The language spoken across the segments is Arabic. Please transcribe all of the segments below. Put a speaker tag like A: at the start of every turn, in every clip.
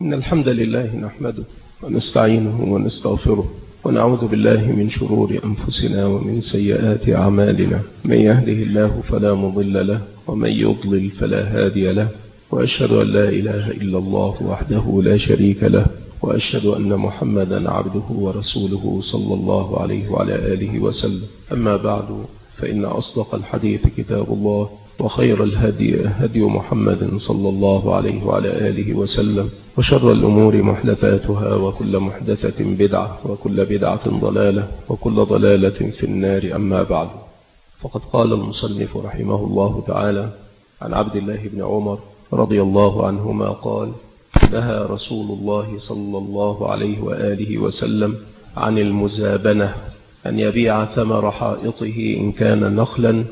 A: إن الحمد لله نحمده ونستعينه ونستغفره ونعوذ بالله من شرور أنفسنا ومن سيئات أعمالنا. من يهده الله فلا مضل له ومن يضلل فلا هادي له، وأشهد أن لا إله إلا الله وحده لا شريك له، وأشهد أن محمدا عبده ورسوله صلى الله عليه وعلى آله وسلم. أما بعد، فإن أصدق الحديث كتاب الله، وخير الهدي هدي محمد صلى الله عليه وعلى آله وسلم، وشر الأمور محدثاتها، وكل محدثة بدعة، وكل بدعة ضلالة، وكل ضلالة في النار. أما بعد، فقد قال المصنف رحمه الله تعالى عن عبد الله بن عمر رضي الله عنهما قال: نهى رسول الله صلى الله عليه وآله وسلم عن المزابنة، أن يبيع ثمر حائطه إن كان نخلا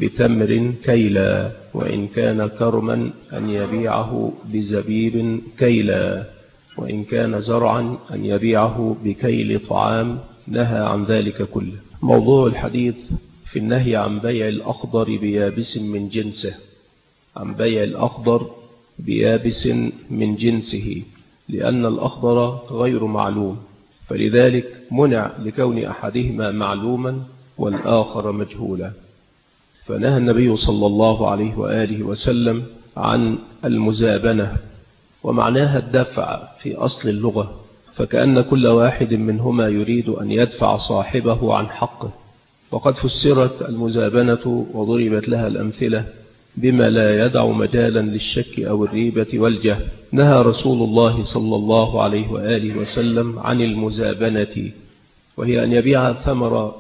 A: بتمر كيلا، وإن كان كرما أن يبيعه بزبيب كيلا، وإن كان زرعا أن يبيعه بكيل طعام. نهى عن ذلك كله. موضوع الحديث في النهي عن بيع الأخضر بيابس من جنسه، عن بيع الأخضر بيابس من جنسه، لأن الأخضر غير معلوم، فلذلك منع لكون أحدهما معلوما والآخر مجهولا. فنهى النبي صلى الله عليه وآله وسلم عن المزابنة، ومعناها الدفع في أصل اللغة، فكأن كل واحد منهما يريد أن يدفع صاحبه عن حقه. وقد فسرت المزابنة وضربت لها الأمثلة بما لا يدع مجالا للشك أو الريبة والجهل. نهى رسول الله صلى الله عليه وآله وسلم عن المزابنة، وهي أن يبيع ثمر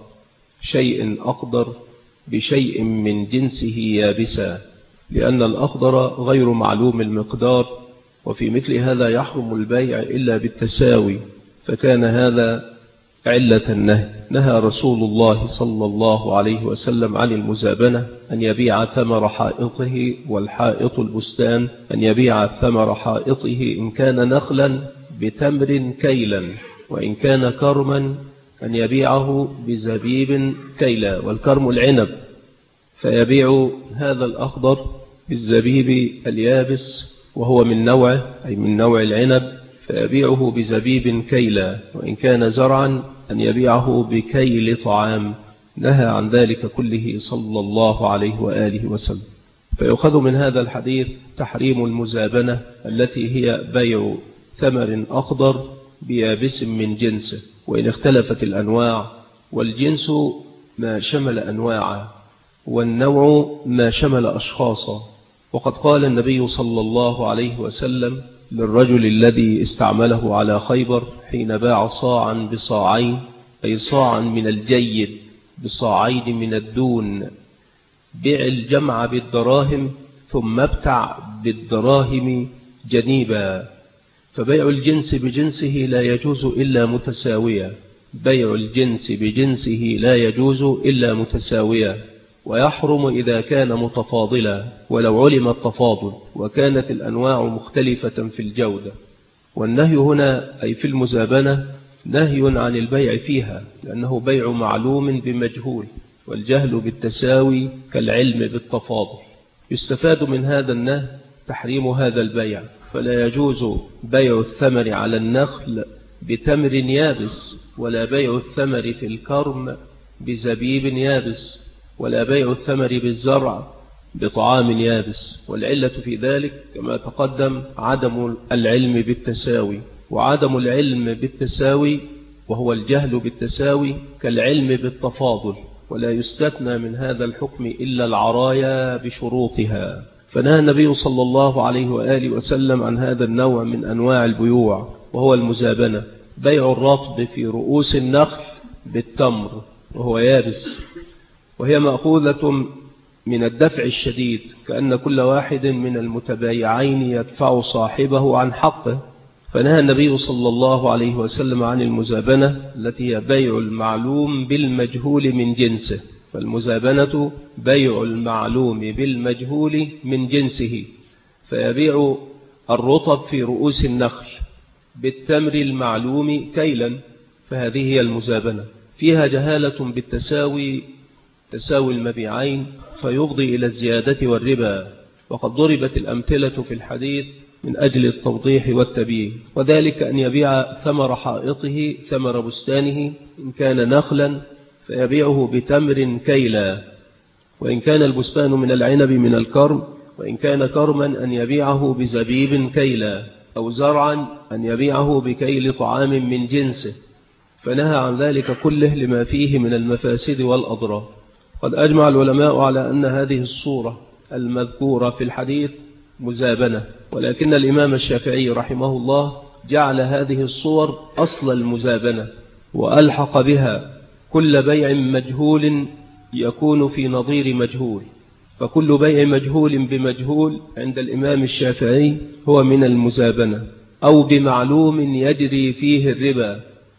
A: شيء أخضر بشيء من جنسه يابسا، لأن الأخضر غير معلوم المقدار، وفي مثل هذا يحرم البيع إلا بالتساوي، فكان هذا علة النهي. نهى رسول الله صلى الله عليه وسلم عن المزابنة، أن يبيع ثمر حائطه، والحائط البستان، أن يبيع ثمر حائطه إن كان نخلا بتمر كيلا، وإن كان كرما أن يبيعه بزبيب كيلا، والكرم العنب، فيبيع هذا الأخضر بالزبيب اليابس وهو من نوعه، أي من نوع العنب، فيبيعه بزبيب كيلا، وإن كان زرعا أن يبيعه بكيل طعام. نهى عن ذلك كله صلى الله عليه وآله وسلم. فيؤخذ من هذا الحديث تحريم المزابنة، التي هي بيع ثمر أخضر بيابس من جنسه، وإن اختلفت الأنواع، والجنس ما شمل أنواعا، والنوع ما شمل أشخاصا. وقد قال النبي صلى الله عليه وسلم للرجل الذي استعمله على خيبر حين باع صاعا بصاعين، أي صاعا من الجيد بصاعين من الدون: بيع الجمع بالدراهم ثم ابتع بالدراهم جنيبا. فبيع الجنس بجنسه لا يجوز إلا متساويا، بيع الجنس بجنسه لا يجوز إلا متساويا، ويحرم إذا كان متفاضلا ولو علم التفاضل، وكانت الأنواع مختلفة في الجودة. والنهي هنا أي في المزابنة نهي عن البيع فيها، لأنه بيع معلوم بمجهول، والجهل بالتساوي كالعلم بالتفاضل. يستفاد من هذا النهي تحريم هذا البيع، فلا يجوز بيع الثمر على النخل بتمر يابس، ولا بيع الثمر في الكرم بزبيب يابس، ولا بيع الثمر بالزرع بطعام يابس. والعلة في ذلك كما تقدم عدم العلم بالتساوي، وعدم العلم بالتساوي وهو الجهل بالتساوي كالعلم بالتفاضل، ولا يستثنى من هذا الحكم إلا العرايا بشروطها. فنهى النبي صلى الله عليه وآله وسلم عن هذا النوع من أنواع البيوع، وهو المزابنة: بيع الرطب في رؤوس النخل بالتمر وهو يابس، وهي مأخوذة من الدفع الشديد، كأن كل واحد من المتبايعين يدفع صاحبه عن حقه. فنهى النبي صلى الله عليه وسلم عن المزابنة، التي هي بيع المعلوم بالمجهول من جنسه. فالمزابنة بيع المعلوم بالمجهول من جنسه، فيبيع الرطب في رؤوس النخل بالتمر المعلوم كيلا، فهذه هي المزابنة. فيها جهالة بالتساوي، تساوي المبيعين، فيفضي إلى الزيادة والربا. وقد ضربت الأمثلة في الحديث من أجل التوضيح والتبيين، وذلك أن يبيع ثمر حائطه ثمر بستانه إن كان نخلا فيبيعه بتمر كيلا، وإن كان البستان من العنب من الكرم، وإن كان كرما أن يبيعه بزبيب كيلا، أو زرعا أن يبيعه بكيل طعام من جنسه، فنهى عن ذلك كله لما فيه من المفاسد والأضرار. قد أجمع العلماء على أن هذه الصورة المذكورة في الحديث مزابنة، ولكن الإمام الشافعي رحمه الله جعل هذه الصور أصل المزابنة، وألحق بها كل بيع مجهول يكون في نظير مجهول، فكل بيع مجهول بمجهول عند الإمام الشافعي هو من المزابنة، أو بمعلوم يجري فيه الربا،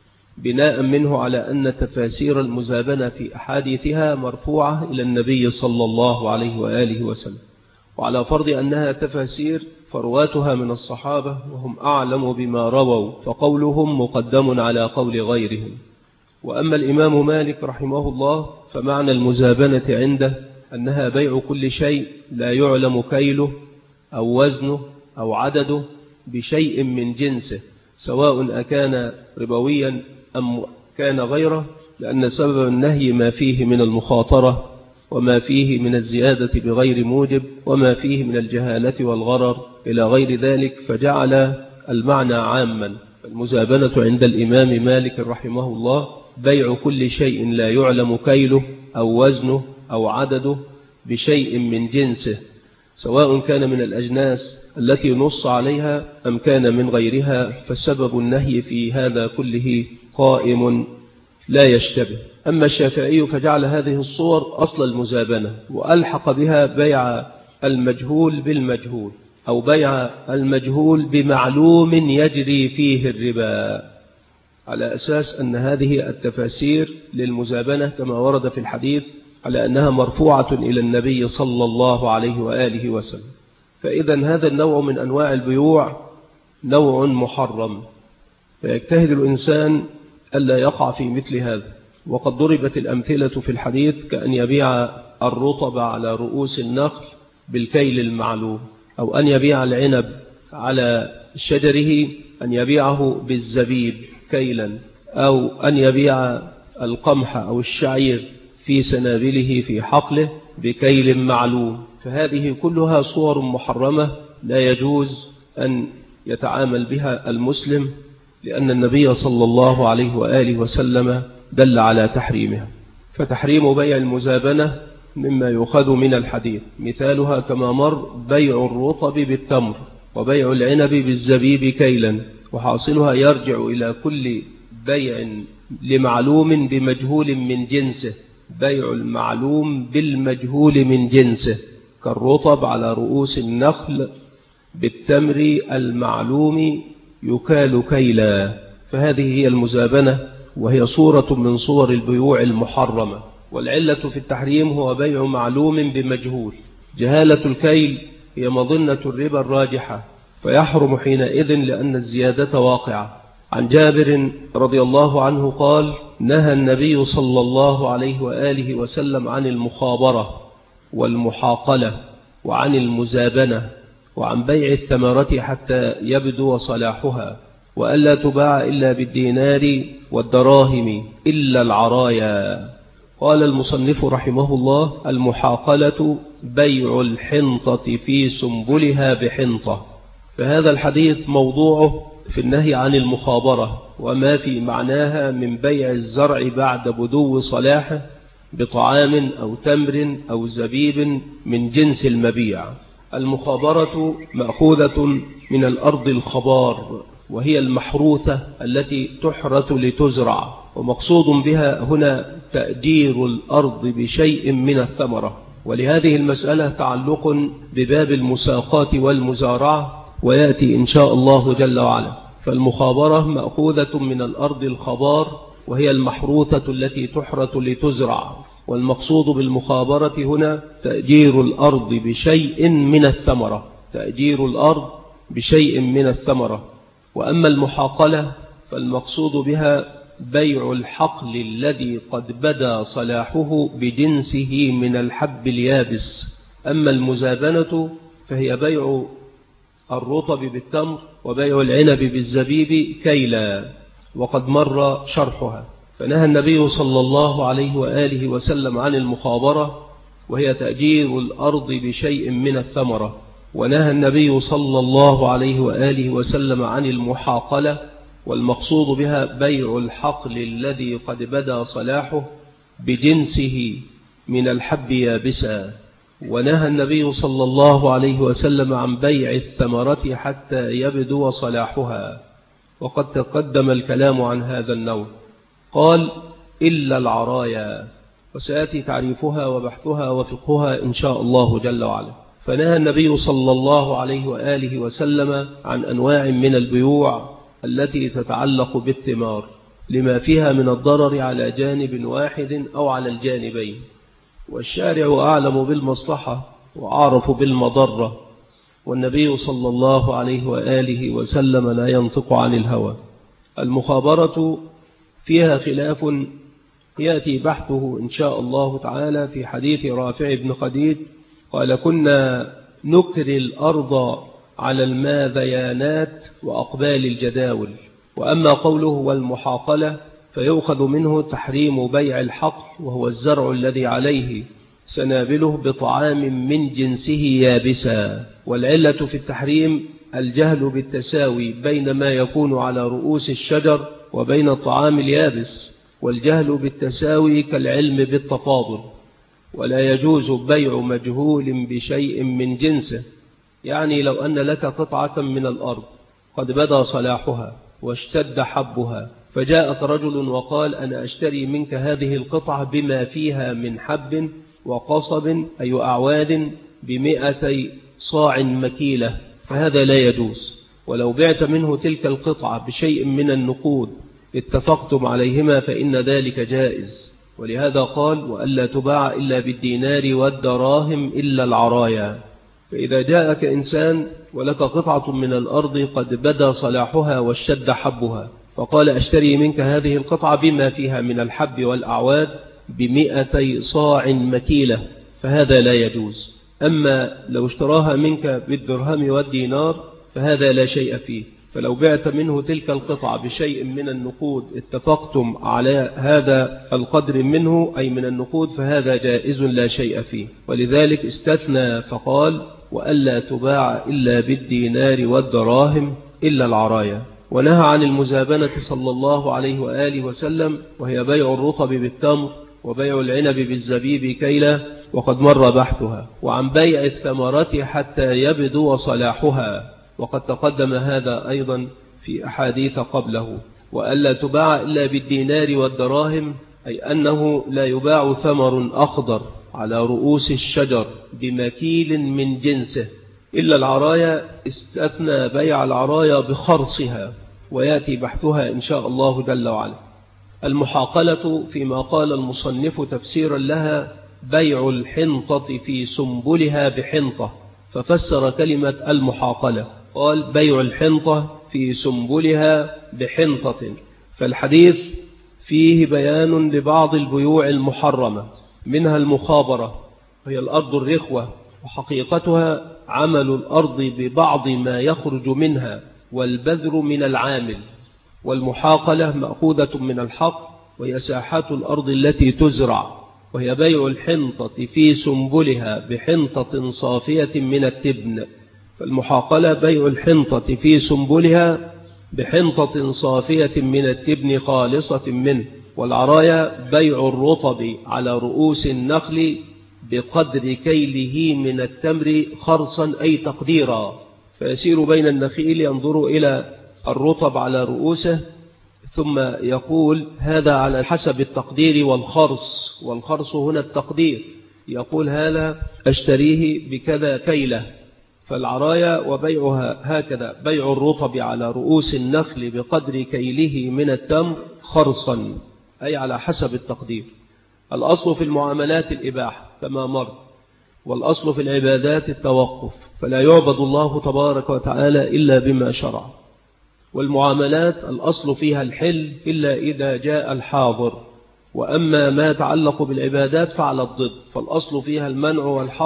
A: بناء منه على أن تفاسير المزابنة في أحاديثها مرفوعة إلى النبي صلى الله عليه وآله وسلم، وعلى فرض أنها تفاسير فرواتها من الصحابة وهم أعلم بما رووا، فقولهم مقدم على قول غيرهم. وأما الإمام مالك رحمه الله فمعنى المزابنة عنده أنها بيع كل شيء لا يعلم كيله أو وزنه أو عدده بشيء من جنسه، سواء أكان ربويا أم كان غيره، لأن سبب النهي ما فيه من المخاطرة، وما فيه من الزيادة بغير موجب، وما فيه من الجهالة والغرر إلى غير ذلك، فجعل المعنى عاما. المزابنة عند الإمام مالك رحمه الله بيع كل شيء لا يعلم كيله أو وزنه أو عدده بشيء من جنسه، سواء كان من الأجناس التي نص عليها أم كان من غيرها، فسبب النهي في هذا كله قائم لا يشتبه. أما الشافعي فجعل هذه الصور أصل المزابنة، وألحق بها بيع المجهول بالمجهول، أو بيع المجهول بمعلوم يجري فيه الربا، على أساس أن هذه التفاسير للمزابنة كما ورد في الحديث على أنها مرفوعة إلى النبي صلى الله عليه وآله وسلم. فإذا هذا النوع من أنواع البيوع نوع محرم، فيجتهد الإنسان ألا يقع في مثل هذا. وقد ضربت الأمثلة في الحديث كأن يبيع الرطب على رؤوس النخل بالكيل المعلوم، أو أن يبيع العنب على شجره أن يبيعه بالزبيب كيلا، أو أن يبيع القمح أو الشعير في سنابله في حقله بكيل معلوم. فهذه كلها صور محرمة لا يجوز أن يتعامل بها المسلم، لأن النبي صلى الله عليه وآله وسلم دل على تحريمها. فتحريم بيع المزابنة مما يؤخذ من الحديث، مثالها كما مر بيع الرطب بالتمر، وبيع العنب بالزبيب كيلا، وحاصلها يرجع إلى كل بيع لمعلوم بمجهول من جنسه، بيع المعلوم بالمجهول من جنسه، كالرطب على رؤوس النخل بالتمر المعلوم يكال كيلا. فهذه هي المزابنة، وهي صورة من صور البيوع المحرمة. والعلة في التحريم هو بيع معلوم بمجهول، جهالة الكيل هي مظنة الربا الراجحة، فيحرم حينئذ لأن الزيادة واقعة. عن جابر رضي الله عنه قال: نهى النبي صلى الله عليه وآله وسلم عن المخابرة والمحاقلة وعن المزابنة وعن بيع الثمرة حتى يبدو صلاحها، وألا تباع إلا بالدينار والدراهم إلا العرايا. قال المصنف رحمه الله: المحاقلة بيع الحنطة في سنبلها بحنطة. فهذا الحديث موضوعه في النهي عن المخابرة وما في معناها من بيع الزرع بعد بدو صلاحه بطعام أو تمر أو زبيب من جنس المبيع. المخابرة مأخوذة من الأرض الخبار، وهي المحروثة التي تحرث لتزرع، ومقصود بها هنا تأجير الأرض بشيء من الثمرة. ولهذه المسألة تعلق بباب المساقات والمزارعة، ويأتي إن شاء الله جل وعلا. فالمخابرة مأخوذة من الأرض الخبار، وهي المحروثة التي تحرث لتزرع، والمقصود بالمخابرة هنا تأجير الأرض بشيء من الثمرة، تأجير الأرض بشيء من الثمرة. وأما المحاقلة فالمقصود بها بيع الحقل الذي قد بدا صلاحه بجنسه من الحب اليابس. أما المزابنة فهي بيع الرطب بالتمر وبيع العنب بالزبيب كيلا، وقد مر شرحها. فنهى النبي صلى الله عليه وآله وسلم عن المخابرة، وهي تأجير الأرض بشيء من الثمرة. ونهى النبي صلى الله عليه وآله وسلم عن المحاقلة، والمقصود بها بيع الحقل الذي قد بدا صلاحه بجنسه من الحب يابسا. ونهى النبي صلى الله عليه وسلم عن بيع الثمرة حتى يبدو صلاحها، وقد تقدم الكلام عن هذا النوع. قال إلا العرايا، وسيأتي تعريفها وبحثها وفقهها إن شاء الله جل وعلا. فنهى النبي صلى الله عليه وآله وسلم عن أنواع من البيوع التي تتعلق بالثمار، لما فيها من الضرر على جانب واحد أو على الجانبين، والشارع أعلم بالمصلحة وأعرف بالمضرة، والنبي صلى الله عليه وآله وسلم لا ينطق عن الهوى. المخابرة فيها خلاف يأتي بحثه إن شاء الله تعالى في حديث رافع بن خديج قال: كنا نكري الأرض على الماذيانات وأقبال الجداول. وأما قوله والمحاقلة فيؤخذ منه تحريم بيع الحقل، وهو الزرع الذي عليه سنابله بطعام من جنسه يابسا. والعلة في التحريم الجهل بالتساوي بين ما يكون على رؤوس الشجر وبين الطعام اليابس، والجهل بالتساوي كالعلم بالتفاضل. ولا يجوز بيع مجهول بشيء من جنسه، يعني لو أن لك قطعة من الأرض قد بدا صلاحها واشتد حبها، فجاءك رجل وقال: أنا أشتري منك هذه القطعة بما فيها من حب وقصب أي أعواد ب200 صاع مكيلة، فهذا لا يجوز. ولو بعت منه تلك القطعة بشيء من النقود اتفقتم عليهما فإن ذلك جائز. ولهذا قال: وألا تباع إلا بالدينار والدراهم إلا العرايا. فإذا جاءك إنسان ولك قطعة من الأرض قد بدا صلاحها واشتد حبها، فقال: أشتري منك هذه القطعة بما فيها من الحب والأعواد ب200 صاع مكيلة، فهذا لا يجوز. أما لو اشتراها منك بالدرهم والدينار فهذا لا شيء فيه. فلو بعت منه تلك القطعة بشيء من النقود اتفقتم على هذا القدر منه أي من النقود، فهذا جائز لا شيء فيه. ولذلك استثنى فقال: وألا تباع إلا بالدينار والدراهم إلا العرايا. ونهى عن المزابنة صلى الله عليه وآله وسلم، وهي بيع الرطب بالتمر وبيع العنب بالزبيب كيلا، وقد مر بحثها. وعن بيع الثمرة حتى يبدو صلاحها، وقد تقدم هذا أيضا في أحاديث قبله. وألا تباع إلا بالدينار والدراهم، أي أنه لا يباع ثمر أخضر على رؤوس الشجر بمكيل من جنسه إلا العرايا. استثنى بيع العرايا بخرصها، ويأتي بحثها إن شاء الله جل وعلا. المحاقلة فيما قال المصنف تفسيرا لها بيع الحنطة في سنبلها بحنطة، ففسر كلمة المحاقلة قال: بيع الحنطة في سنبلها بحنطة. فالحديث فيه بيان لبعض البيوع المحرمة، منها المخابرة وهي الأرض الرخوة، وحقيقتها عمل الأرض ببعض ما يخرج منها، والبذر من العامل. والمحاقلة مأخوذة من الحقل، وهي ساحات الأرض التي تزرع، وهي بيع الحنطة في سنبلها بحنطة صافية من التبن. فالمحاقلة بيع الحنطة في سنبلها بحنطة صافية من التبن خالصة منه. والعرايا بيع الرطب على رؤوس النخل بقدر كيله من التمر خرصا أي تقديرا، فيسير بين النخيل ينظر إلى الرطب على رؤوسه ثم يقول: هذا على حسب التقدير والخرص. والخرص هنا التقدير، يقول: هذا أشتريه بكذا كيلة. فالعرايا وبيعها هكذا، بيع الرطب على رؤوس النخل بقدر كيله من التمر خرصا أي على حسب التقدير. الأصل في المعاملات الإباحة كما مر، والأصل في العبادات التوقف، فلا يعبد الله تبارك وتعالى إلا بما شرع. والمعاملات الأصل فيها الحل إلا إذا جاء الحاضر. وأما ما يتعلق بالعبادات فعلى الضد، فالأصل فيها المنع والحظر،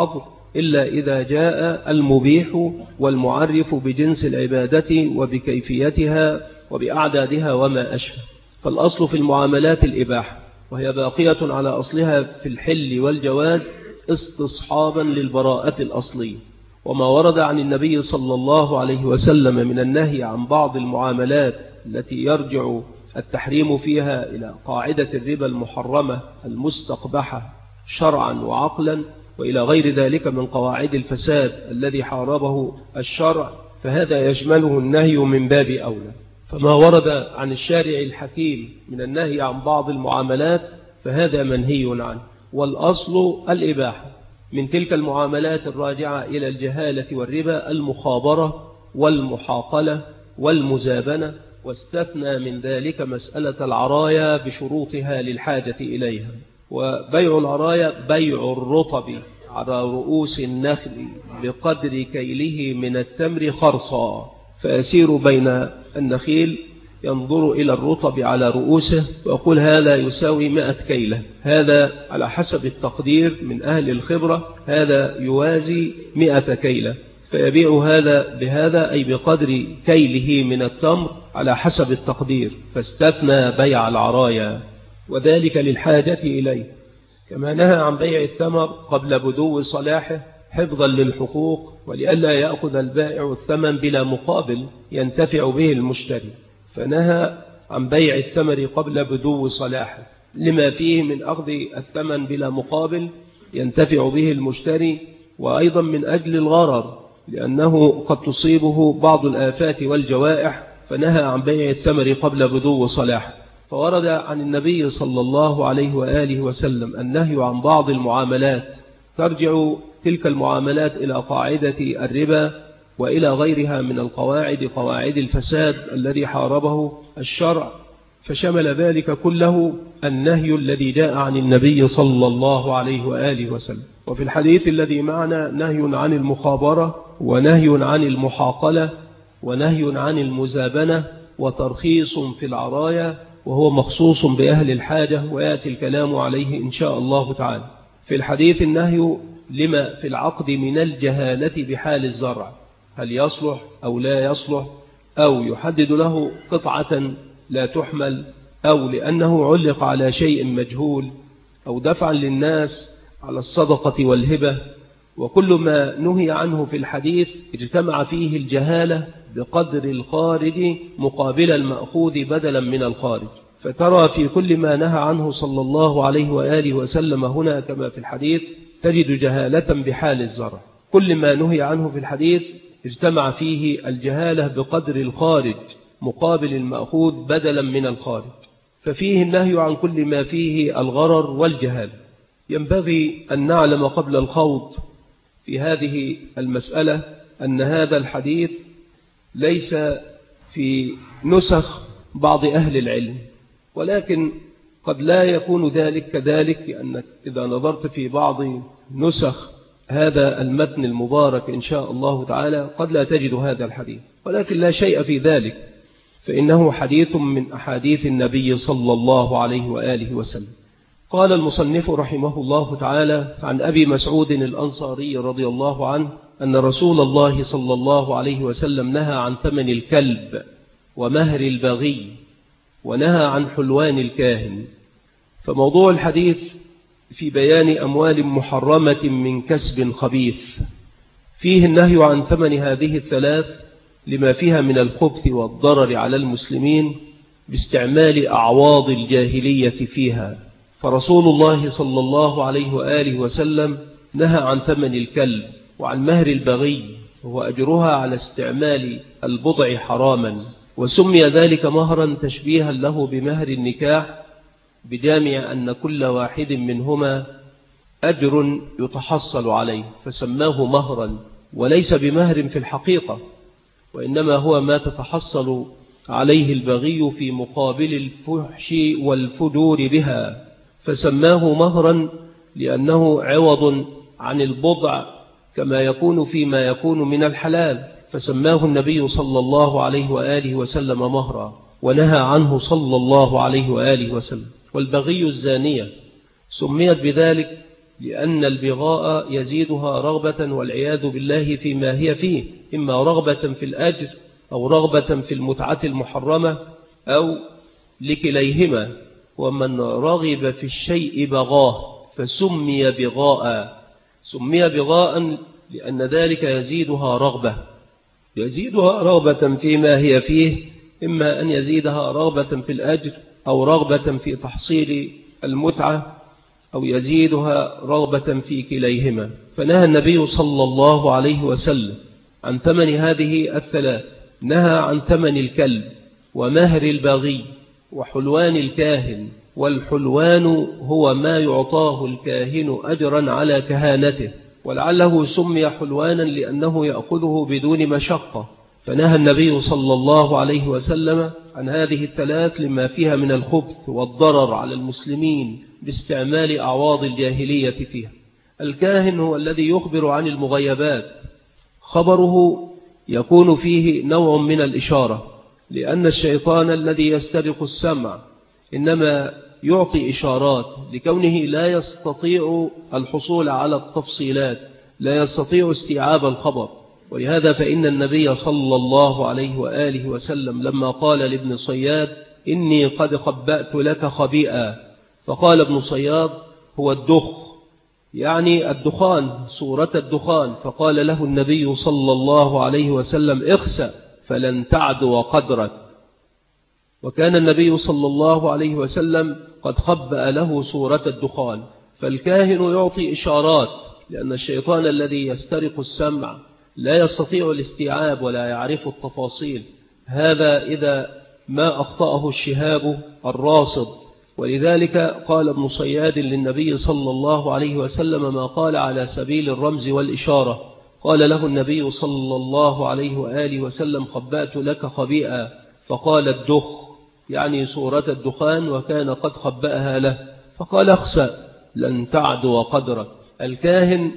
A: إلا إذا جاء المبيح والمعرف بجنس العبادة وبكيفيتها وبأعدادها وما أشبه. فالأصل في المعاملات الإباحة، وهي باقية على أصلها في الحل والجواز استصحابا للبراءة الأصلية. وما ورد عن النبي صلى الله عليه وسلم من النهي عن بعض المعاملات التي يرجع التحريم فيها إلى قاعدة الربا المحرمة المستقبحة شرعا وعقلا، وإلى غير ذلك من قواعد الفساد الذي حاربه الشرع، فهذا يشمله النهي من باب أولى. فما ورد عن الشارع الحكيم من النهي عن بعض المعاملات فهذا منهي عنه، والأصل الإباحة. من تلك المعاملات الراجعة إلى الجهالة والربا المخابرة والمحاقلة والمزابنة، واستثنى من ذلك مسألة العرايا بشروطها للحاجة إليها. وبيع العرايا بيع الرطب على رؤوس النخل بقدر كيله من التمر خرصا، فأسير بين النخيل ينظر إلى الرطب على رؤوسه ويقول هذا يساوي 100 كيلة، هذا على حسب التقدير من أهل الخبرة هذا يوازي 100 كيلة، فيبيع هذا بهذا أي بقدر كيله من التمر على حسب التقدير، فاستثنى بيع العرايا وذلك للحاجة إليه. كما نهى عن بيع الثمر قبل بدو صلاحه حفظا للحقوق، ولئلا يأخذ البائع الثمن بلا مقابل ينتفع به المشتري، فنهى عن بيع الثمر قبل بدو صلاحه لما فيه من أخذ الثمن بلا مقابل ينتفع به المشتري، وأيضا من أجل الغرر لأنه قد تصيبه بعض الآفات والجوائح، فنهى عن بيع الثمر قبل بدو صلاحه. فورد عن النبي صلى الله عليه وآله وسلم النهي عن بعض المعاملات، ترجع تلك المعاملات إلى قاعدة الربا وإلى غيرها من القواعد، قواعد الفساد الذي حاربه الشرع، فشمل ذلك كله النهي الذي جاء عن النبي صلى الله عليه وآله وسلم. وفي الحديث الذي معنا نهي عن المخابرة ونهي عن المحاقلة ونهي عن المزابنة وترخيص في العرايا، وهو مخصوص بأهل الحاجة ويأتي الكلام عليه إن شاء الله تعالى. في الحديث النهي لما في العقد من الجهالة بحال الزرع، هل يصلح أو لا يصلح، أو يحدد له قطعة لا تحمل، أو لأنه علق على شيء مجهول، أو دفعا للناس على الصدقة والهبة. وكل ما نهي عنه في الحديث اجتمع فيه الجهالة بقدر الخارج مقابل المأخوذ بدلا من الخارج، فترى في كل ما نهى عنه صلى الله عليه وآله وسلم هنا كما في الحديث تجد جهالة بحال الزرع. كل ما نهي عنه في الحديث اجتمع فيه الجهالة بقدر الخارج مقابل المأخوذ بدلا من الخارج، ففيه النهي عن كل ما فيه الغرر والجهالة. ينبغي أن نعلم قبل الخوض في هذه المسألة أن هذا الحديث ليس في نسخ بعض أهل العلم، ولكن قد لا يكون ذلك كذلك، لأنك إذا نظرت في بعض نسخ هذا المتن المبارك إن شاء الله تعالى قد لا تجد هذا الحديث، ولكن لا شيء في ذلك، فإنه حديث من أحاديث النبي صلى الله عليه وآله وسلم. قال المصنف رحمه الله تعالى عن أبي مسعود الأنصاري رضي الله عنه أن رسول الله صلى الله عليه وسلم نهى عن ثمن الكلب ومهر البغي ونهى عن حلوان الكاهن. فموضوع الحديث في بيان أموال محرمة من كسب خبيث، فيه النهي عن ثمن هذه الثلاث لما فيها من الخبث والضرر على المسلمين باستعمال أعواض الجاهلية فيها. فرسول الله صلى الله عليه وآله وسلم نهى عن ثمن الكلب وعن مهر البغي، وهو أجرها على استعمال البضع حراما، وسمي ذلك مهرا تشبيها له بمهر النكاح، بجامع أن كل واحد منهما أجر يتحصل عليه، فسماه مهرا وليس بمهر في الحقيقة، وإنما هو ما تتحصل عليه البغي في مقابل الفحش والفجور بها، فسماه مهرا لأنه عوض عن البضع كما يكون فيما يكون من الحلال، فسماه النبي صلى الله عليه وآله وسلم مهرا ونهى عنه صلى الله عليه وآله وسلم. والبغي الزانية سميت بذلك لأن البغاء يزيدها رغبة والعياذ بالله فيما هي فيه، إما رغبة في الأجر أو رغبة في المتعة المحرمة أو لكليهما. ومن رغب في الشيء بغاه فسمي بغاء. سمي بغاء لأن ذلك يزيدها رغبة فيما هي فيه، إما أن يزيدها رغبة في الأجر أو رغبة في تحصيل المتعة أو يزيدها رغبة في كليهما. فنهى النبي صلى الله عليه وسلم عن ثمن هذه الثلاث. نهى عن ثمن الكلب ومهر البغي وحلوان الكاهن. والحلوان هو ما يعطاه الكاهن أجرا على كهانته، ولعله سمي حلوانا لأنه يأخذه بدون مشقة. فنهى النبي صلى الله عليه وسلم عن هذه الثلاث لما فيها من الخبث والضرر على المسلمين باستعمال أعواض الجاهلية فيها. الكاهن هو الذي يخبر عن المغيبات، خبره يكون فيه نوع من الإشارة، لأن الشيطان الذي يسترق السمع إنما يعطي إشارات لكونه لا يستطيع الحصول على التفصيلات، لا يستطيع استيعاب الخبر. ولهذا فإن النبي صلى الله عليه وآله وسلم لما قال لابن صياد إني قد خبأت لك خبيئا، فقال ابن صياد هو الدخ، يعني الدخان، صورة الدخان. فقال له النبي صلى الله عليه وسلم اخسأ فلن تعدو قدرك. وكان النبي صلى الله عليه وسلم قد خبأ له صورة الدخان. فالكاهن يعطي إشارات، لأن الشيطان الذي يسترق السمع لا يستطيع الاستيعاب ولا يعرف التفاصيل، هذا إذا ما أخطأه الشهاب الراصد. ولذلك قال ابن صياد للنبي صلى الله عليه وسلم ما قال على سبيل الرمز والإشارة. قال له النبي صلى الله عليه وآله وسلم خبأت لك خبيئا، فقال الدخ، يعني صورة الدخان، وكان قد خبأها له. فقال اخسأ لن تعدو قدرك. الكاهن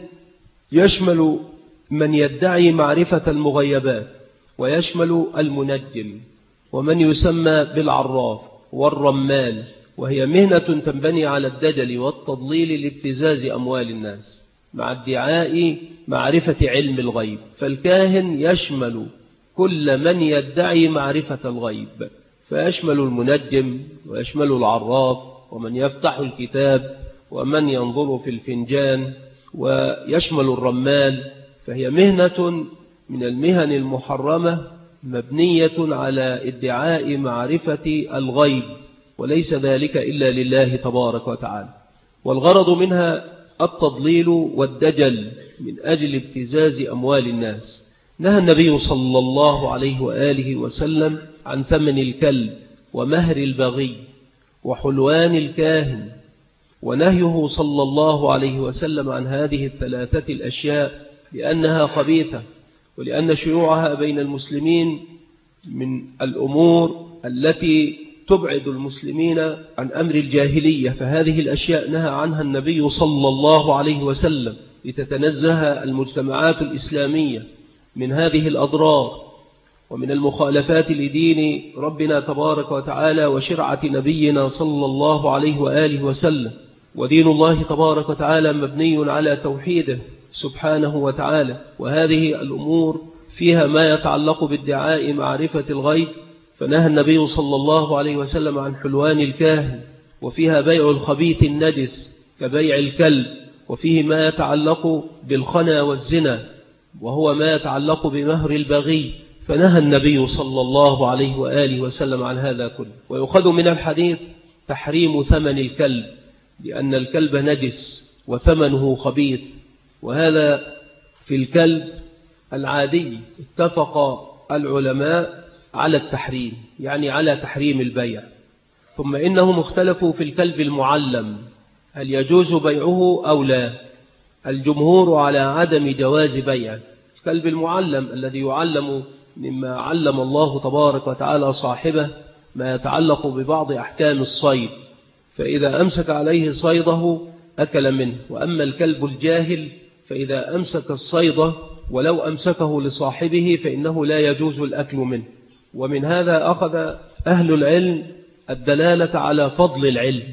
A: يشمل من يدعي معرفة المغيبات، ويشمل المنجم، ومن يسمى بالعراف والرمال، وهي مهنة تنبني على الدجل والتضليل لابتزاز أموال الناس مع ادعاء معرفة علم الغيب. فالكاهن يشمل كل من يدعي معرفة الغيب، فيشمل المنجم ويشمل العراف ومن يفتح الكتاب ومن ينظر في الفنجان، ويشمل الرمال. فهي مهنة من المهن المحرمة مبنية على ادعاء معرفة الغيب، وليس ذلك إلا لله تبارك وتعالى. والغرض منها التضليل والدجل من أجل ابتزاز أموال الناس. نهى النبي صلى الله عليه وآله وسلم عن ثمن الكلب ومهر البغي وحلوان الكاهن. ونهيه صلى الله عليه وسلم عن هذه الثلاثة الأشياء لأنها خبيثة، ولأن شيوعها بين المسلمين من الأمور التي تبعد المسلمين عن أمر الجاهلية. فهذه الأشياء نهى عنها النبي صلى الله عليه وسلم لتتنزه المجتمعات الإسلامية من هذه الأضرار ومن المخالفات لدين ربنا تبارك وتعالى وشرعة نبينا صلى الله عليه وآله وسلم. ودين الله تبارك وتعالى مبني على توحيده سبحانه وتعالى، وهذه الأمور فيها ما يتعلق بادعاء معرفة الغيب. فنهى النبي صلى الله عليه وسلم عن حلوان الكاهن، وفيها بيع الخبيث النجس كبيع الكلب، وفيه ما يتعلق بالخنا والزنا، وهو ما يتعلق بمهر البغي. فنهى النبي صلى الله عليه وآله وسلم عن هذا كله. ويؤخذ من الحديث تحريم ثمن الكلب، لأن الكلب نجس وثمنه خبيث. وهذا في الكلب العادي اتفق العلماء على التحريم، يعني على تحريم البيع. ثم إنهم اختلفوا في الكلب المعلم، هل يجوز بيعه أو لا؟ الجمهور على عدم جواز بيعه. الكلب المعلم الذي يعلم مما علم الله تبارك وتعالى صاحبه ما يتعلق ببعض أحكام الصيد، فإذا أمسك عليه صيده أكل منه. وأما الكلب الجاهل فإذا أمسك الصيد ولو أمسكه لصاحبه فإنه لا يجوز الأكل منه. ومن هذا أخذ أهل العلم الدلالة على فضل العلم.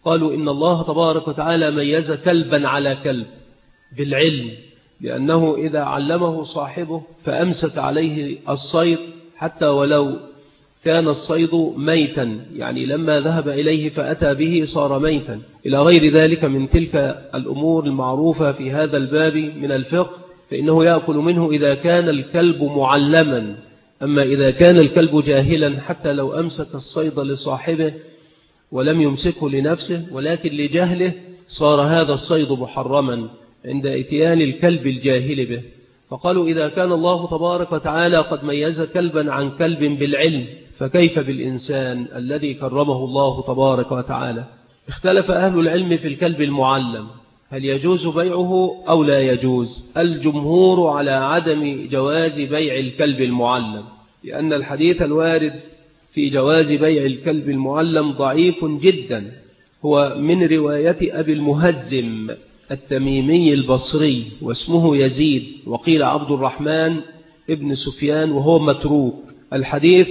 A: قالوا إن الله تبارك وتعالى ميز كلبا على كلب بالعلم، لأنه إذا علمه صاحبه فأمسك عليه الصيد حتى ولو كان الصيد ميتا، يعني لما ذهب إليه فأتى به صار ميتا، إلى غير ذلك من تلك الأمور المعروفة في هذا الباب من الفقه، فإنه يأكل منه إذا كان الكلب معلما. أما إذا كان الكلب جاهلا حتى لو أمسك الصيد لصاحبه ولم يمسكه لنفسه ولكن لجهله صار هذا الصيد محرما عند إتيان الكلب الجاهل به. فقالوا إذا كان الله تبارك وتعالى قد ميز كلبا عن كلب بالعلم، فكيف بالإنسان الذي كرمه الله تبارك وتعالى؟ اختلف أهل العلم في الكلب المعلم، هل يجوز بيعه أو لا يجوز؟ الجمهور على عدم جواز بيع الكلب المعلم، لأن الحديث الوارد في جواز بيع الكلب المعلم ضعيف جدا، هو من رواية أبي المهزم التميمي البصري واسمه يزيد، وقيل عبد الرحمن ابن سفيان وهو متروك. الحديث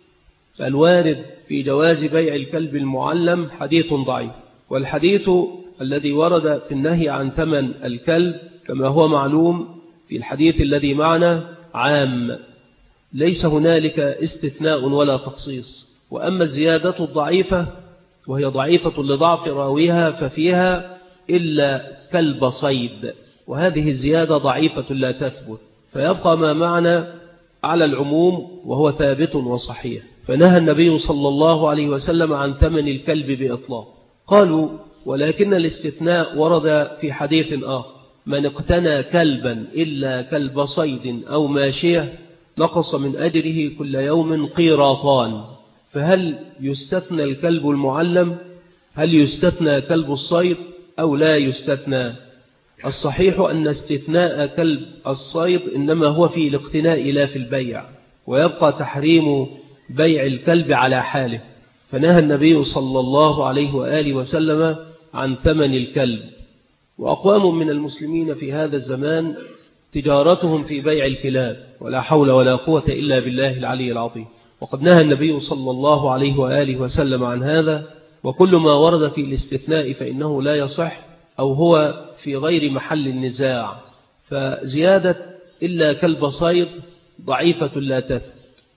A: الوارد في جواز بيع الكلب المعلم حديث ضعيف، والحديث الذي ورد في النهي عن ثمن الكلب كما هو معلوم في الحديث الذي معنا عام، ليس هنالك استثناء ولا تخصيص. وأما الزيادة الضعيفة وهي ضعيفة لضعف راويها ففيها إلا كلب صيد، وهذه الزيادة ضعيفة لا تثبت، فيبقى ما معنا على العموم وهو ثابت وصحيح. فنهى النبي صلى الله عليه وسلم عن ثمن الكلب بإطلاق. قالوا ولكن الاستثناء ورد في حديث آخر: من اقتنى كلبا إلا كلب صيد أو ماشية نقص من أجره كل يوم قيراطان. فهل يستثنى الكلب المعلم؟ هل يستثنى كلب الصيد أو لا يستثنى؟ الصحيح أن استثناء كلب الصيد إنما هو في الاقتناء لا في البيع، ويبقى تحريم بيع الكلب على حاله. فنهى النبي صلى الله عليه وآله وسلم عن ثمن الكلب. وأقوام من المسلمين في هذا الزمان تجارتهم في بيع الكلاب، ولا حول ولا قوة إلا بالله العلي العظيم. وقد نهى النبي صلى الله عليه وآله وسلم عن هذا، وكل ما ورد في الاستثناء فإنه لا يصح أو هو في غير محل النزاع. فزيادة إلا كلب صيد ضعيفة لا تثبت.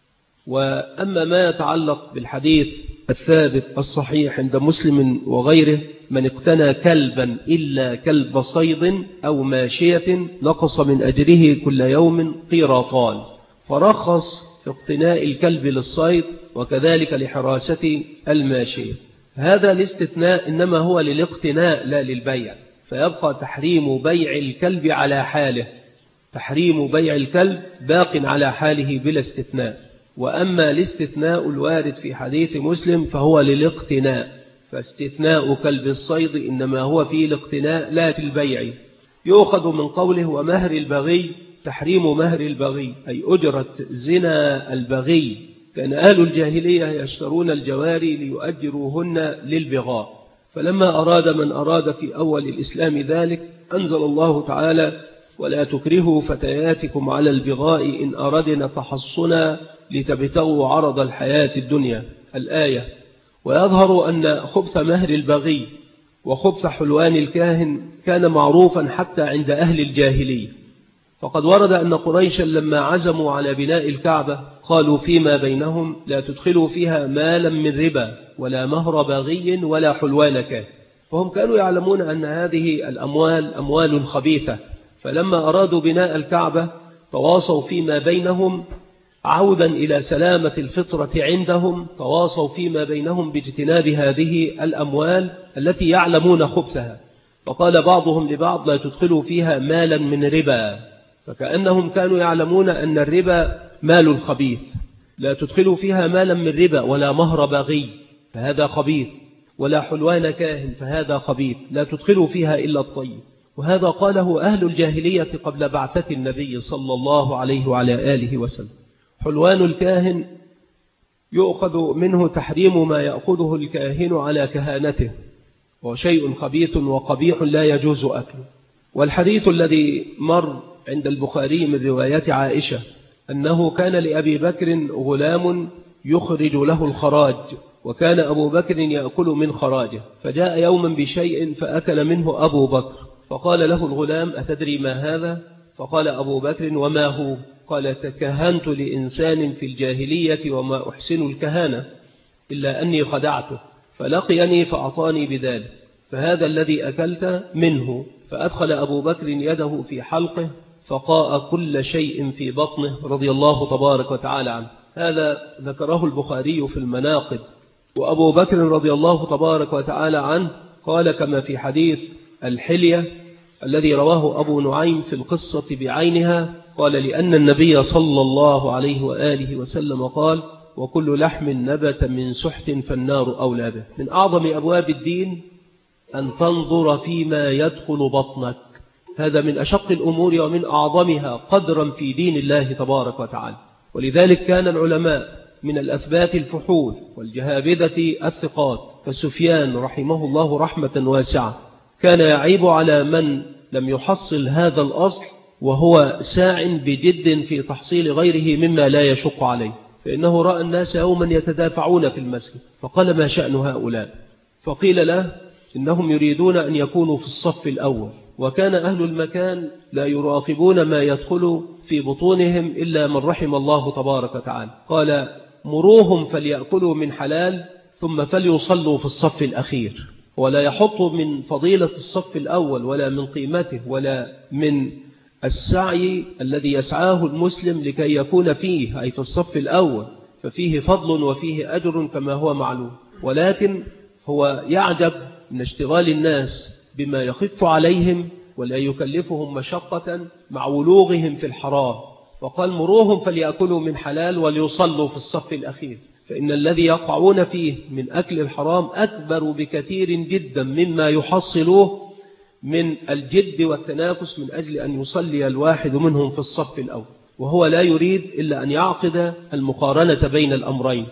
A: وأما ما يتعلق بالحديث الثابت الصحيح عند مسلم وغيره: من اقتنى كلبا إلا كلب صيد أو ماشية نقص من أجره كل يوم قيراطان، فرخص في اقتناء الكلب للصيد وكذلك لحراسة الماشية. هذا الاستثناء إنما هو للاقتناء لا للبيع، فيبقى تحريم بيع الكلب على حاله، تحريم بيع الكلب باق على حاله بلا استثناء. وأما الاستثناء الوارد في حديث مسلم فهو للاقتناء، فاستثناء كلب الصيد إنما هو في الاقتناء لا في البيع. يؤخذ من قوله ومهر البغي تحريم مهر البغي، أي أجرة زنا البغي. كان أهل الجاهلية يشترون الجواري ليؤجروهن للبغاء، فلما أراد من أراد في أول الإسلام ذلك أنزل الله تعالى: ولا تكرهوا فتياتكم على البغاء إن أردنا تحصنا لتبتغوا عرض الحياة الدنيا، الآية. ويظهر أن خبث مهر البغي وخبث حلوان الكاهن كان معروفا حتى عند أهل الجاهلية. فقد ورد أن قريشا لما عزموا على بناء الكعبة قالوا فيما بينهم: لا تدخلوا فيها مالا من ربا ولا مهر باغي ولا حلوان كاهن. فهم كانوا يعلمون أن هذه الأموال أموال خبيثة، فلما أرادوا بناء الكعبة تواصوا فيما بينهم عودا إلى سلامة الفطرة عندهم، تواصوا فيما بينهم باجتناب هذه الأموال التي يعلمون خبثها. فقال بعضهم لبعض: لا تدخلوا فيها مالا من ربا، فكأنهم كانوا يعلمون أن الربا مال خبيث. لا تدخلوا فيها مالا من ربا ولا مهر باغي فهذا خبيث، ولا حلوان كاهن فهذا خبيث، لا تدخلوا فيها إلا الطيب. وهذا قاله أهل الجاهلية قبل بعثة النبي صلى الله عليه وعلى آله وسلم. حلوان الكاهن يؤخذ منه تحريم ما يأخذه الكاهن على كهانته، وشيء خبيث وقبيح لا يجوز أكله. والحديث الذي مر عند البخاري من رواية عائشة أنه كان لأبي بكر غلام يخرج له الخراج، وكان أبو بكر يأكل من خراجه، فجاء يوما بشيء فأكل منه أبو بكر، فقال له الغلام: أتدري ما هذا؟ فقال أبو بكر: وما هو؟ قال: تكهنت لإنسان في الجاهلية وما أحسن الكهانة إلا أني خدعته، فلقيني فأعطاني بذلك، فهذا الذي أكلت منه. فأدخل أبو بكر يده في حلقه فقاء كل شيء في بطنه رضي الله تبارك وتعالى عنه. هذا ذكره البخاري في المناقب. وأبو بكر رضي الله تبارك وتعالى عنه قال كما في حديث الحلية الذي رواه أبو نعيم في القصة بعينها، قال: لأن النبي صلى الله عليه وآله وسلم قال: وكل لحم نبت من سحت فالنار أولى به. من أعظم أبواب الدين أن تنظر فيما يدخل بطنك، هذا من أشق الأمور ومن أعظمها قدرا في دين الله تبارك وتعالى. ولذلك كان العلماء من الأثبات الفحول والجهابذة الثقات كسفيان رحمه الله رحمة واسعة كان يعيب على من لم يحصل هذا الأصل وهو ساع بجد في تحصيل غيره مما لا يشق عليه، فإنه رأى الناس يوما يتدافعون في المسجد فقال: ما شأن هؤلاء؟ فقيل له: إنهم يريدون أن يكونوا في الصف الأول. وكان أهل المكان لا يراقبون ما يدخل في بطونهم إلا من رحم الله تبارك وتعالى. قال: مروهم فليأكلوا من حلال ثم فليصلوا في الصف الأخير. ولا يحط من فضيلة الصف الأول ولا من قيمته ولا من السعي الذي يسعاه المسلم لكي يكون فيه، أي في الصف الأول، ففيه فضل وفيه أجر كما هو معلوم. ولكن هو يعجب من اشتغال الناس بما يخف عليهم ولا يكلفهم مشقة مع ولوغهم في الحرام، وقال: مروهم فليأكلوا من حلال وليصلوا في الصف الأخير، فإن الذي يقعون فيه من أكل الحرام أكبر بكثير جدا مما يحصلوه من الجد والتنافس من أجل أن يصلي الواحد منهم في الصف الأول، وهو لا يريد إلا أن يعقد المقارنة بين الأمرين،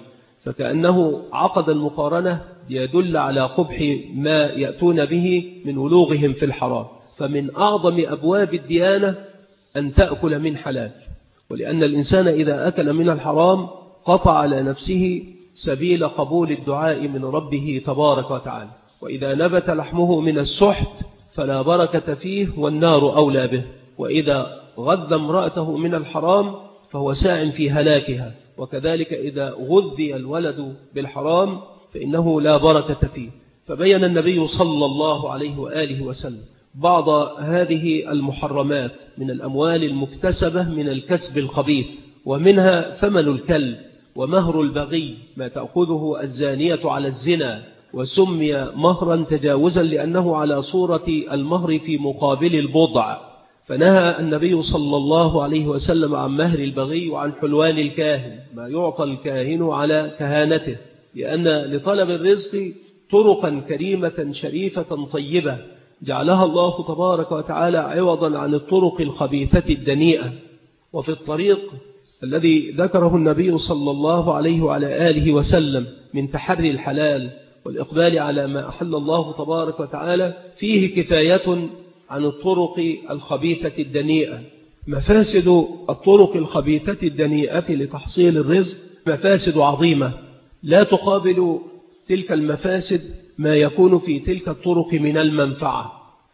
A: فكأنه عقد المقارنة يدل على قبح ما يأتون به من ولوغهم في الحرام. فمن أعظم أبواب الديانة أن تأكل من حلال، ولأن الإنسان إذا أكل من الحرام قطع على نفسه سبيل قبول الدعاء من ربه تبارك وتعالى. وإذا نبت لحمه من السحت فلا بركة فيه والنار أولى به، وإذا غذى امرأته من الحرام فهو ساع في هلاكها، وكذلك إذا غذي الولد بالحرام فإنه لا بركة فيه. فبين النبي صلى الله عليه وآله وسلم بعض هذه المحرمات من الأموال المكتسبة من الكسب الخبيث، ومنها ثمن الكلب ومهر البغي ما تأخذه الزانية على الزنا، وسمي مهرا تجاوزا لأنه على صورة المهر في مقابل البضع. فنهى النبي صلى الله عليه وسلم عن مهر البغي وعن حلوان الكاهن ما يعطى الكاهن على كهانته، لأن لطلب الرزق طرقا كريمة شريفة طيبة جعلها الله تبارك وتعالى عوضا عن الطرق الخبيثة الدنيئة. وفي الطريق الذي ذكره النبي صلى الله عليه وعلى آله وسلم من تحري الحلال والإقبال على ما أحل الله تبارك وتعالى فيه كفاية عن الطرق الخبيثة الدنيئة. مفاسد الطرق الخبيثة الدنيئة لتحصيل الرزق مفاسد عظيمة لا تقابل تلك المفاسد ما يكون في تلك الطرق من المنفعة.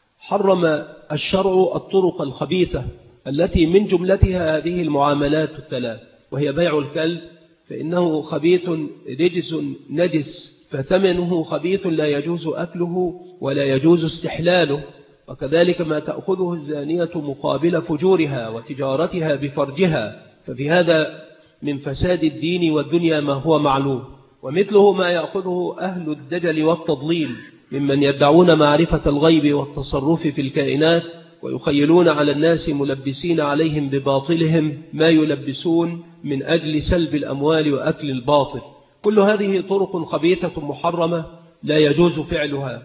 A: حرم الشرع الطرق الخبيثة التي من جملتها هذه المعاملات الثلاث، وهي بيع الكلب فإنه خبيث رجس نجس فثمنه خبيث لا يجوز أكله ولا يجوز استحلاله، وكذلك ما تأخذه الزانية مقابل فجورها وتجارتها بفرجها، ففي هذا من فساد الدين والدنيا ما هو معلوم. ومثله ما يأخذه أهل الدجل والتضليل ممن يدعون معرفة الغيب والتصرف في الكائنات ويخيلون على الناس ملبسين عليهم بباطلهم ما يلبسون من أجل سلب الأموال وأكل الباطل. كل هذه طرق خبيثة محرمة لا يجوز فعلها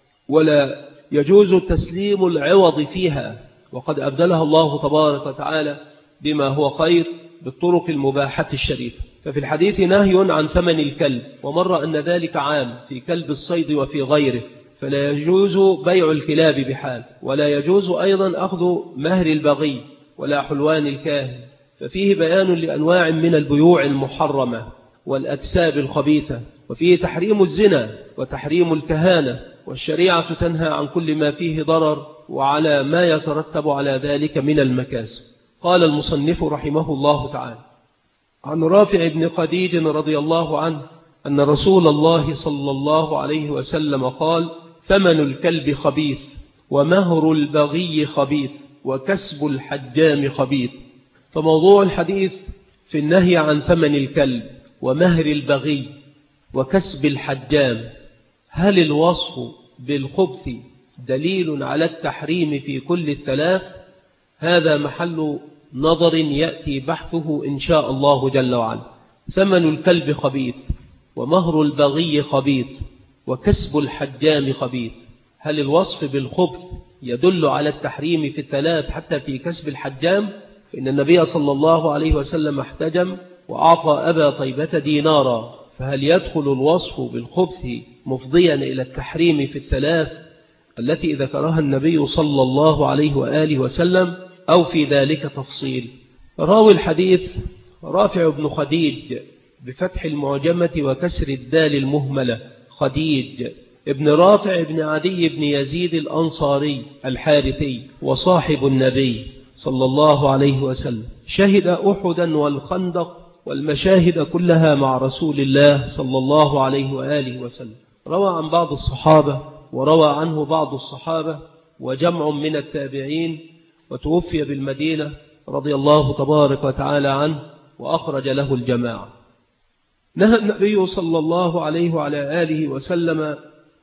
A: ولا يجوز تسليم العوض فيها، وقد أبدلها الله تبارك وتعالى بما هو خير بالطرق المباحة الشريفة. ففي الحديث نهي عن ثمن الكلب، ومر أن ذلك عام في كلب الصيد وفي غيره، فلا يجوز بيع الكلاب بحال، ولا يجوز أيضا أخذ مهر البغي ولا حلوان الكاهن. ففيه بيان لأنواع من البيوع المحرمة والأكساب الخبيثة وفيه تحريم الزنا وتحريم الكهانة، والشريعة تنهى عن كل ما فيه ضرر وعلى ما يترتب على ذلك من المكاسب. قال المصنف رحمه الله تعالى: عن رافع بن خديج رضي الله عنه أن رسول الله صلى الله عليه وسلم قال: ثمن الكلب خبيث، ومهر البغي خبيث، وكسب الحجام خبيث. فموضوع الحديث في النهي عن ثمن الكلب ومهر البغي وكسب الحجام. هل الوصف بالخبث دليل على التحريم في كل الثلاث؟ هذا محل نظر يأتي بحثه إن شاء الله جل وعلا. ثمن الكلب خبيث، ومهر البغي خبيث، وكسب الحجام خبيث. هل الوصف بالخبث يدل على التحريم في الثلاث حتى في كسب الحجام؟ فإن النبي صلى الله عليه وسلم احتجم وأعطى أبا طيبة دينارا، فهل يدخل الوصف بالخبث مفضيا إلى التحريم في الثلاث التي ذكرها النبي صلى الله عليه وآله وسلم، أو في ذلك تفصيل؟ راوي الحديث رافع بن خديج بفتح المعجمة وكسر الدال المهملة خديج، ابن رافع بن عدي بن يزيد الأنصاري الحارثي، وصاحب النبي صلى الله عليه وسلم. شهد أحدا والخندق والمشاهد كلها مع رسول الله صلى الله عليه وآله وسلم. روى عن بعض الصحابة، وروى عنه بعض الصحابة وجمع من التابعين، وتوفي بالمدينة رضي الله تبارك وتعالى عنه، وأخرج له الجماعة. نهى النبي صلى الله عليه وعلى آله وسلم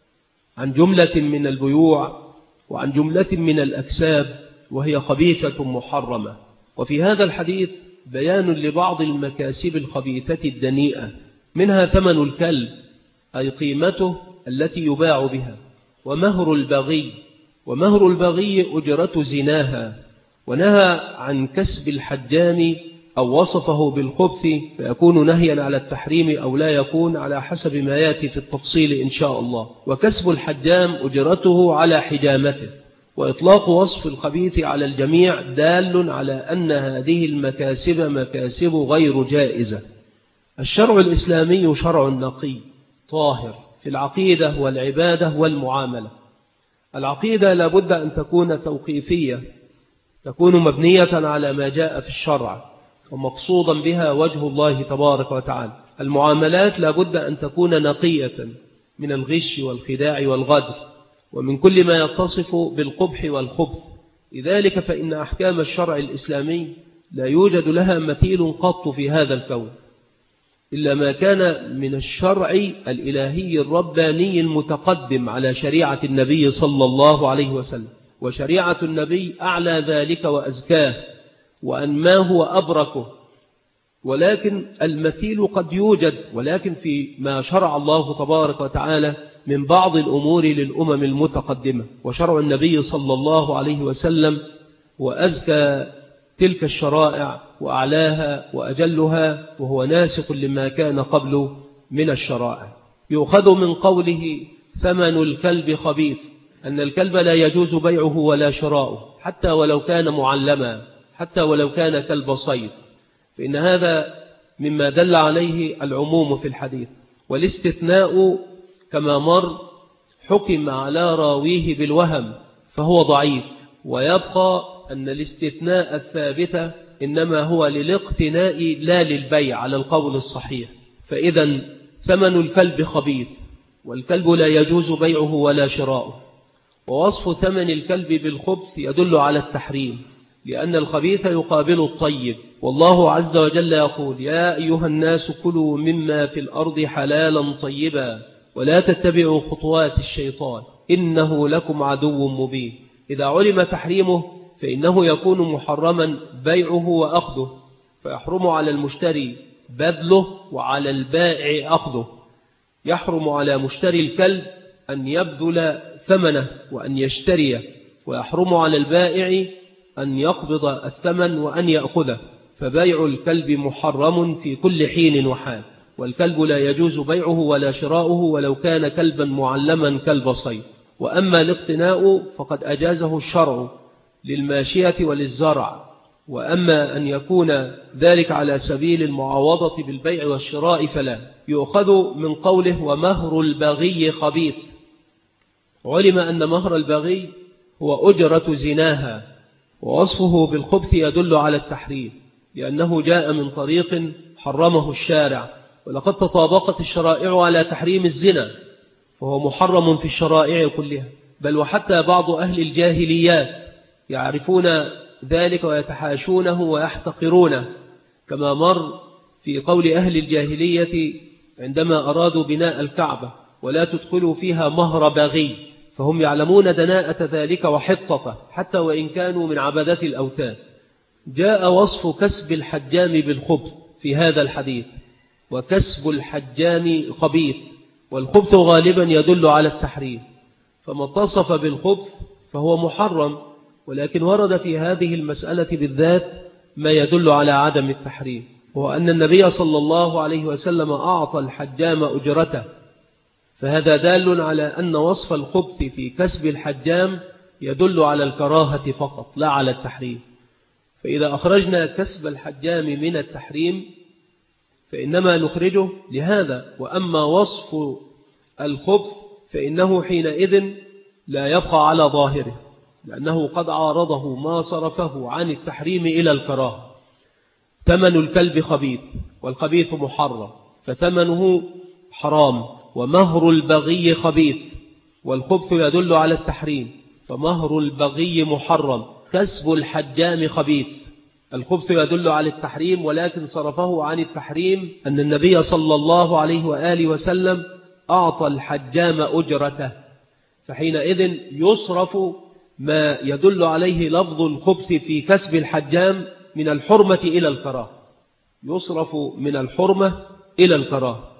A: عن جملة من البيوع وعن جملة من الأكساب وهي خبيثة محرمة. وفي هذا الحديث بيان لبعض المكاسب الخبيثة الدنيئة، منها ثمن الكلب أي قيمته التي يباع بها، ومهر البغي، ومهر البغي أجرة زناها. ونهى عن كسب الحجام أو وصفه بالخبث، فيكون نهيا على التحريم أو لا يكون، على حسب ما يأتي في التفصيل إن شاء الله. وكسب الحجام أجرته على حجامته. وإطلاق وصف الخبيث على الجميع دال على أن هذه المكاسب مكاسب غير جائزة. الشرع الإسلامي شرع نقي طاهر في العقيدة والعبادة والمعاملة. العقيدة لابد أن تكون توقيفية، تكون مبنية على ما جاء في الشرع ومقصودا بها وجه الله تبارك وتعالى. المعاملات لابد أن تكون نقية من الغش والخداع والغدر ومن كل ما يتصف بالقبح والخبث. لذلك فإن أحكام الشرع الإسلامي لا يوجد لها مثيل قط في هذا الكون إلا ما كان من الشرع الإلهي الرباني المتقدم على شريعة النبي صلى الله عليه وسلم. وشريعة النبي أعلى ذلك وأزكاه وأنماه وأبركه، ولكن المثيل قد يوجد، ولكن في ما شرع الله تبارك وتعالى من بعض الأمور للأمم المتقدمة. وشرع النبي صلى الله عليه وسلم وأزكى تلك الشرائع وأعلاها وأجلها، وهو ناسخ لما كان قبله من الشرائع. يؤخذ من قوله ثمن الكلب خبيث أن الكلب لا يجوز بيعه ولا شراؤه، حتى ولو كان معلما، حتى ولو كان كلب صيد، فإن هذا مما دل عليه العموم في الحديث. والاستثناء كما مر حكم على راويه بالوهم فهو ضعيف، ويبقى أن الاستثناء الثابت إنما هو للاقتناء لا للبيع على القول الصحيح. فإذا ثمن الكلب خبيث، والكلب لا يجوز بيعه ولا شراؤه. ووصف ثمن الكلب بالخبث يدل على التحريم، لأن الخبيث يقابل الطيب. والله عز وجل يقول: يا أيها الناس كلوا مما في الأرض حلالا طيبا ولا تتبعوا خطوات الشيطان إنه لكم عدو مبين. إذا علم تحريمه فإنه يكون محرما بيعه وأخذه، فيحرم على المشتري بذله وعلى البائع أخذه. يحرم على مشتري الكلب أن يبذل ثمنه وأن يشتريه، ويحرم على البائع أن يقبض الثمن وأن يأخذه. فبيع الكلب محرم في كل حين وحال، والكلب لا يجوز بيعه ولا شراؤه ولو كان كلبا معلما كلب صيد. وأما الاقتناء فقد أجازه الشرع للماشية وللزرع
B: وأما أن يكون ذلك على سبيل المعاوضة بالبيع والشراء فلا. يؤخذ من قوله ومهر البغي خبيث. علم أن مهر البغي هو أجرة زناها، ووصفه بالخبث يدل على التحريم لأنه جاء من طريق حرمه الشارع، ولقد تطابقت الشرائع على تحريم الزنا، فهو محرم في الشرائع كلها، بل وحتى بعض أهل الجاهليات يعرفون ذلك ويتحاشونه ويحتقرونه، كما مر في قول أهل الجاهلية عندما أرادوا بناء الكعبة ولا تدخلوا فيها مهر بغي، فهم يعلمون دناءة ذلك وحطته حتى وإن كانوا من عبدة الأوثان. جاء وصف كسب الحجام بالخبث في هذا الحديث، وكسب الحجام خبيث، والخبث غالبا يدل على التحريم، فما اتصف بالخبث فهو محرم، ولكن ورد في هذه المسألة بالذات ما يدل على عدم التحريم، وهو أن النبي صلى الله عليه وسلم أعطى الحجام أجرته، فهذا دال على أن وصف الخبث في كسب الحجام يدل على الكراهة فقط لا على التحريم. فإذا أخرجنا كسب الحجام من التحريم فإنما نخرجه لهذا، وأما وصف الخبث فإنه حينئذ لا يبقى على ظاهره، لأنه قد عارضه ما صرفه عن التحريم إلى الكراهة. ثمن الكلب خبيث، والخبيث محرم فثمنه حرام، ومهر البغي خبيث، والخبث يدل على التحريم فمهر البغي محرم. كسب الحجام خبيث، الخبث يدل على التحريم، ولكن صرفه عن التحريم أن النبي صلى الله عليه وآله وسلم أعطى الحجام أجرته، فحينئذ يصرف ما يدل عليه لفظ الخبث في كسب الحجام من الحرمة إلى الكراهة، يصرف من الحرمة إلى الكراهة،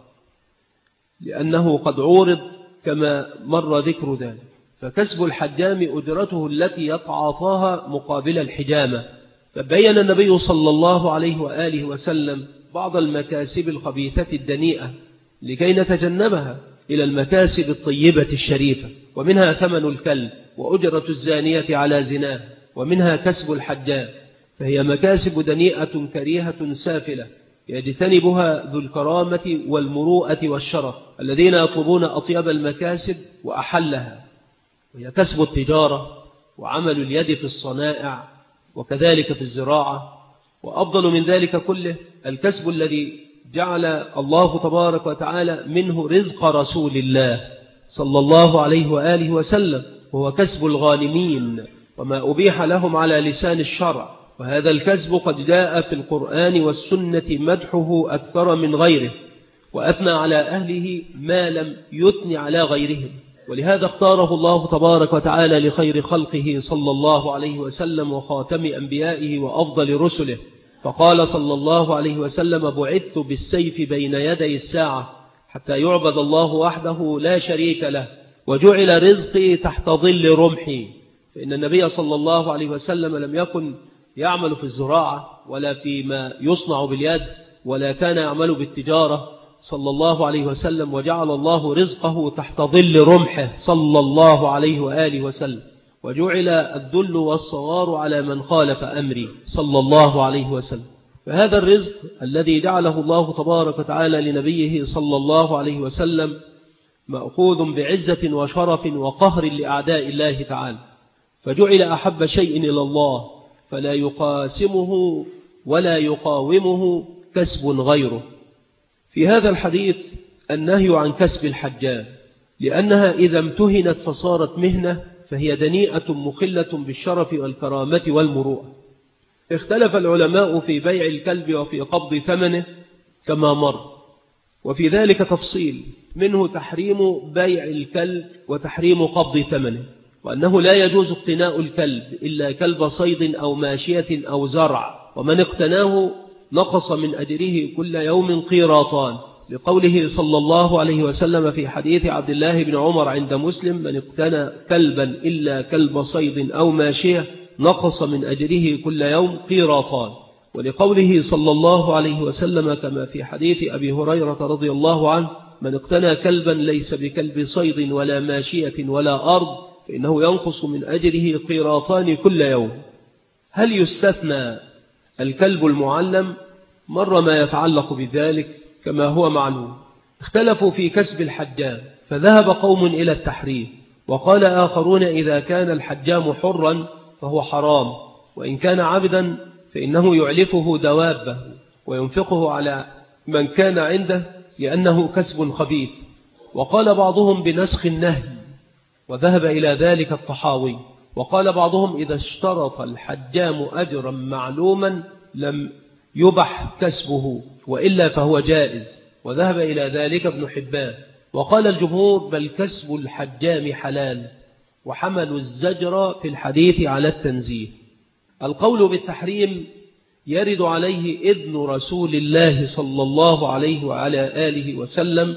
B: لأنه قد عورض كما مر ذكر ذلك. فكسب الحجام أجرته التي يتعاطاها مقابل الحجامة. فبين النبي صلى الله عليه وآله وسلم بعض المكاسب الخبيثة الدنيئة لكي نتجنبها إلى المكاسب الطيبة الشريفة، ومنها ثمن الكلب وأجرة الزانية على زناه، ومنها كسب الحجام، فهي مكاسب دنيئة كريهة سافلة يجتنبها ذو الكرامة والمروءة والشرف الذين يطلبون أطيب المكاسب وأحلها، وهي كسب التجارة وعمل اليد في الصنائع وكذلك في الزراعة. وأفضل من ذلك كله الكسب الذي جعل الله تبارك وتعالى منه رزق رسول الله صلى الله عليه وآله وسلم، وهو كسب الغانمين وما أبيح لهم على لسان الشرع، وهذا الكسب قد جاء في القرآن والسنة مدحه أكثر من غيره، وأثنى على أهله ما لم يثن على غيرهم، ولهذا اختاره الله تبارك وتعالى لخير خلقه صلى الله عليه وسلم وخاتم أنبيائه وأفضل رسله، فقال صلى الله عليه وسلم: بعثت بالسيف بين يدي الساعة حتى يعبد الله وحده لا شريك له، وجعل رزقي تحت ظل رمحي. فإن النبي صلى الله عليه وسلم لم يكن يعمل في الزراعة ولا فيما يصنع باليد، ولا كان يعمل بالتجارة صلى الله عليه وسلم، وجعل الله رزقه تحت ظل رمحه صلى الله عليه وآله وسلم، وجعل الذل والصغار على من خالف أمري صلى الله عليه وسلم. فهذا الرزق الذي جعله الله تبارك وتعالى لنبيه صلى الله عليه وسلم مأخوذ بعزة وشرف وقهر لأعداء الله تعالى، فجعل أحب شيء إلى الله فلا يقاسمه ولا يقاومه كسب غيره. في هذا الحديث النهي عن كسب الحجام، لأنها إذا امتهنت فصارت مهنة فهي دنيئة مخلة بالشرف والكرامة والمروءة. اختلف العلماء في بيع الكلب وفي قبض ثمنه كما مر، وفي ذلك تفصيل، منه تحريم بيع الكلب وتحريم قبض ثمنه، وأنه لا يجوز اقتناء الكلب إلا كلب صيد أو ماشية أو زرع، ومن اقتناه نقص من أجره كل يوم قيراطان، لقوله صلى الله عليه وسلم في حديث عبد الله بن عمر عند مسلم: من اقتنى كلبا إلا كلب صيد أو ماشية نقص من أجره كل يوم قيراطان. ولقوله صلى الله عليه وسلم كما في حديث أبي هريرة رضي الله عنه: من اقتنى كلبا ليس بكلب صيد ولا ماشية ولا أرض فإنه ينقص من أجره قيراطان كل يوم. هل يستثنى الكلب المعلم مر ما يتعلق بذلك كما هو معلوم. اختلفوا في كسب الحجام، فذهب قوم إلى التحريم، وقال آخرون إذا كان الحجام حرا فهو حرام، وإن كان عبدا فإنه يعلفه دوابه وينفقه على من كان عنده لأنه كسب خبيث. وقال بعضهم بنسخ النهي، وذهب إلى ذلك الطحاوي. وقال بعضهم إذا اشترط الحجام أجرا معلوما لم يبح كسبه، وإلا فهو جائز، وذهب إلى ذلك ابن حبان. وقال الجمهور بل كسب الحجام حلال، وحملوا الزجر في الحديث على التنزيه. القول بالتحريم يرد عليه إذن رسول الله صلى الله عليه وعلى آله وسلم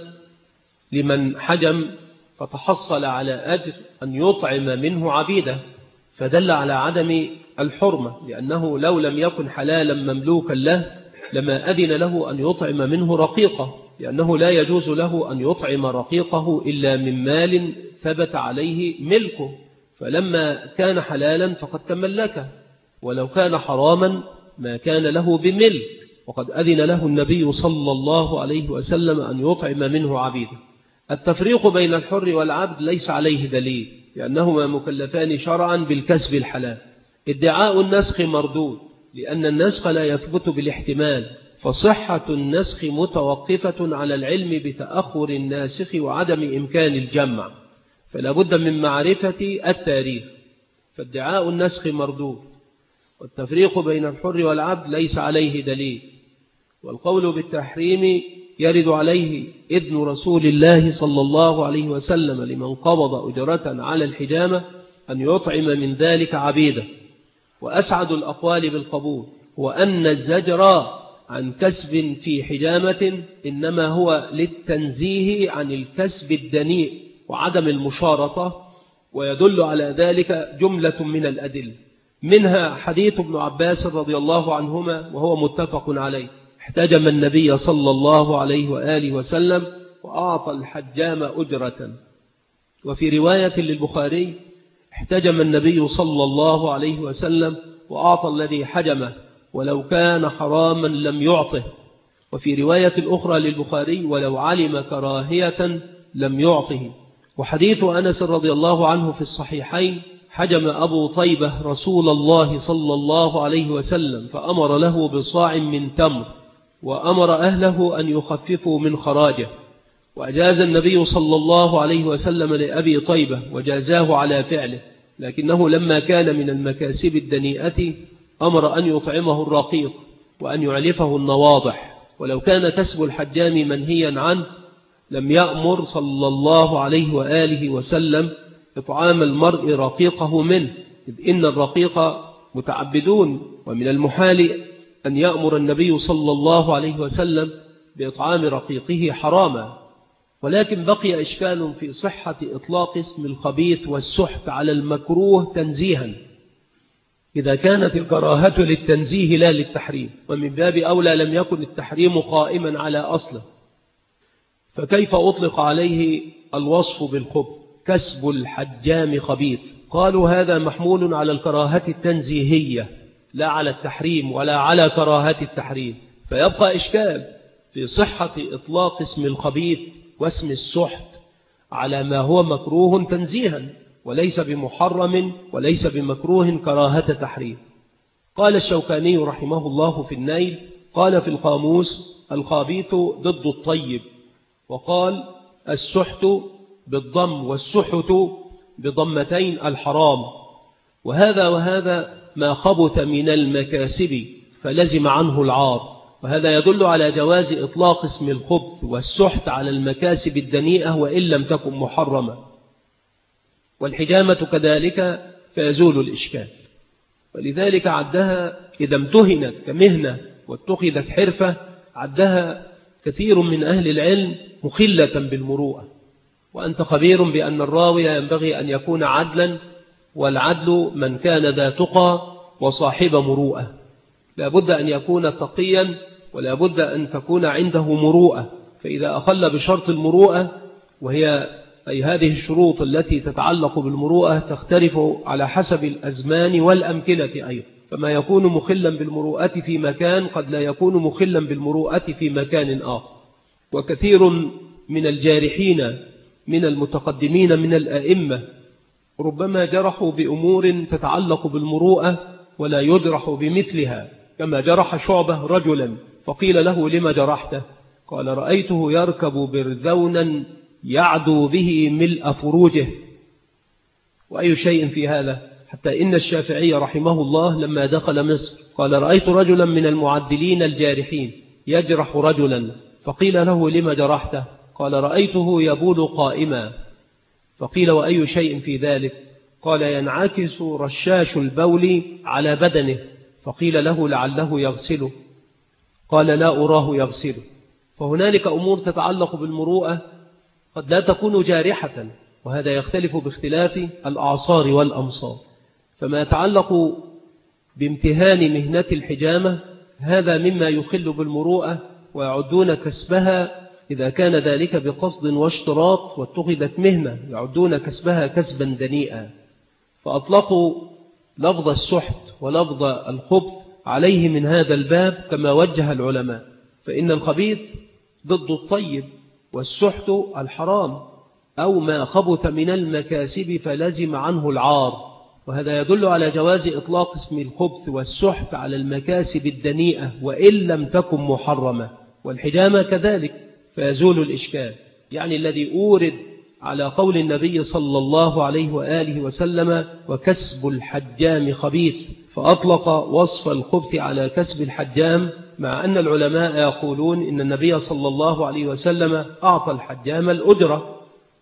B: لمن حجم فتحصل على أجر أن يطعم منه عبيده، فدل على عدم الحرمة، لأنه لو لم يكن حلالا مملوكا له لما أذن له أن يطعم منه رقيقه، لأنه لا يجوز له أن يطعم رقيقه إلا من مال ثبت عليه ملكه، فلما كان حلالا فقد تملكه، ولو كان حراما ما كان له بملك، وقد أذن له النبي صلى الله عليه وسلم أن يطعم منه عبيده. التفريق بين الحر والعبد ليس عليه دليل، لأنهما مكلفان شرعا بالكسب الحلال. ادعاء النسخ مردود، لأن النسخ لا يثبت بالاحتمال، فصحة النسخ متوقفة على العلم بتأخر الناسخ وعدم إمكان الجمع، فلا بد من معرفة التاريخ، فادعاء النسخ مردود. والتفريق بين الحر والعبد ليس عليه دليل. والقول بالتحريم يرد عليه إذن رسول الله صلى الله عليه وسلم لمن قبض أجرة على الحجامة أن يطعم من ذلك عبيده. وأسعد الأقوال بالقبول هو أن الزجر عن كسب في حجامة إنما هو للتنزيه عن الكسب الدنيء وعدم المشارطة، ويدل على ذلك جملة من الأدلة، منها حديث ابن عباس رضي الله عنهما وهو متفق عليه: احتجم النبي صلى الله عليه وآله وسلم وأعطى الحجام أجرة. وفي رواية للبخاري: احتجم النبي صلى الله عليه وسلم وأعطى الذي حجمه ولو كان حراما لم يعطه. وفي رواية الأخرى للبخاري: ولو علم كراهية لم يعطه. وحديث أنس رضي الله عنه في الصحيحين: حجم أبو طيبة رسول الله صلى الله عليه وسلم فأمر له بصاع من تمر، وأمر أهله أن يخففوا من خراجه، وأجاز النبي صلى الله عليه وسلم لأبي طيبة وجازاه على فعله، لكنه لما كان من المكاسب الدنيئة أمر أن يطعمه الرقيق وأن يعلفه النواضح. ولو كان كسب الحجام منهيا عنه لم يأمر صلى الله عليه وآله وسلم إطعام المرء رقيقه منه، إذ إن الرقيق متعبدون، ومن المحال أن يأمر النبي صلى الله عليه وسلم بإطعام رقيقه حراما. ولكن بقي إشكال في صحة إطلاق اسم الخبيث والسحت على المكروه تنزيها، إذا كانت الكراهة للتنزيه لا للتحريم، ومن باب أولى لم يكن التحريم قائما على أصله، فكيف أطلق عليه الوصف بالخبث؟ كسب الحجام خبيث. قالوا هذا محمول على الكراهة التنزيهية لا على التحريم ولا على كراهة التحريم، فيبقى إشكال في صحة إطلاق اسم الخبيث واسم السحت على ما هو مكروه تنزيها وليس بمحرم وليس بمكروه كراهة تحريم. قال الشوكاني رحمه الله في النيل: قال في القاموس: الخبيث ضد الطيب. وقال: السحت بالضم والسحت بضمتين الحرام. وهذا ما خبث من المكاسب فلزم عنه العار، وهذا يدل على جواز إطلاق اسم الخبث والسحت على المكاسب الدنيئة وإن لم تكن محرمة. والحجامة كذلك فيزول الإشكال، ولذلك عدها إذا امتهنت كمهنة واتخذت حرفة عدها كثير من أهل العلم مخلة بالمروءة. وأنت خبير بأن الراوي ينبغي أن يكون عدلا، والعدل من كان ذا تقى وصاحب مروءة، لا بد أن يكون تقيا ولا بد أن تكون عنده مروءة. فإذا أخل بشرط المروءة، وهي أي هذه الشروط التي تتعلق بالمروءة تختلف على حسب الأزمان والأمكنة أيضا، فما يكون مخلا بالمروءة في مكان قد لا يكون مخلا بالمروءة في مكان آخر. وكثير من الجارحين من المتقدمين من الأئمة ربما جرحوا بأمور تتعلق بالمروءة ولا يجرح بمثلها، كما جرح شعبة رجلا فقيل له: لما جرحته؟ قال: رأيته يركب برذونا يعدو به ملء فروجه. وأي شيء في هذا؟ حتى إن الشافعي رحمه الله لما دخل مصر قال: رأيت رجلا من المعدلين الجارحين يجرح رجلا فقيل له: لما جرحته؟ قال: رأيته يبول قائما. فقيل: وأي شيء في ذلك؟ قال: ينعكس رشاش البول على بدنه. فقيل له: لعله يغسله. قال: لا أراه يغسله. فهنالك أمور تتعلق بالمروءة قد لا تكون جارحة، وهذا يختلف باختلاف الأعصار والأمصار. فما يتعلق بامتهان مهنة الحجامة هذا مما يخل بالمروءة، ويعدون كسبها إذا كان ذلك بقصد واشتراط واتخذت مهنة، يعدون كسبها كسبا دنيئا. فأطلقوا لفظ السحت ولفظ الخبث عليه من هذا الباب كما وجه العلماء، فإن الخبيث ضد الطيب، والسحت الحرام أو ما خبث من المكاسب فلزم عنه العار. وهذا يدل على جواز إطلاق اسم الخبث والسحت على المكاسب الدنيئة وإن لم تكن محرمة، والحجامة كذلك، فيزول الإشكال. يعني الذي أورد على قول النبي صلى الله عليه وآله وسلم: وكسب الحجام خبيث، فأطلق وصف الخبث على كسب الحجام، مع أن العلماء يقولون إن النبي صلى الله عليه وسلم أعطى الحجام الأجرة،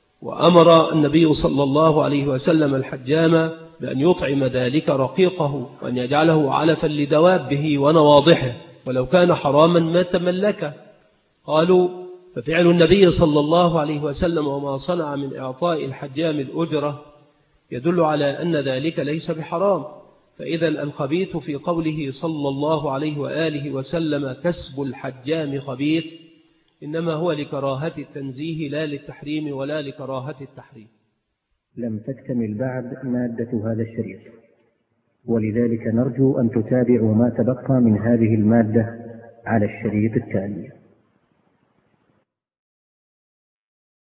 B: وأمر النبي صلى الله عليه وسلم الحجام بأن يطعم ذلك رقيقه وأن يجعله علفا لدوابه ونواضحه، ولو كان حراما ما تملكه. قالوا: ففعل النبي صلى الله عليه وسلم وما صنع من إعطاء الحجام الأجرة يدل على أن ذلك ليس بحرام. فإذا الخبيث في قوله صلى الله عليه وآله وسلم كسب الحجام خبيث إنما هو لكراهة التنزيه لا للتحريم ولا لكراهة التحريم.
C: لم تكتمل بعد مادة هذا الشريط، ولذلك نرجو أن تتابعوا ما تبقى من هذه المادة على الشريط التالي.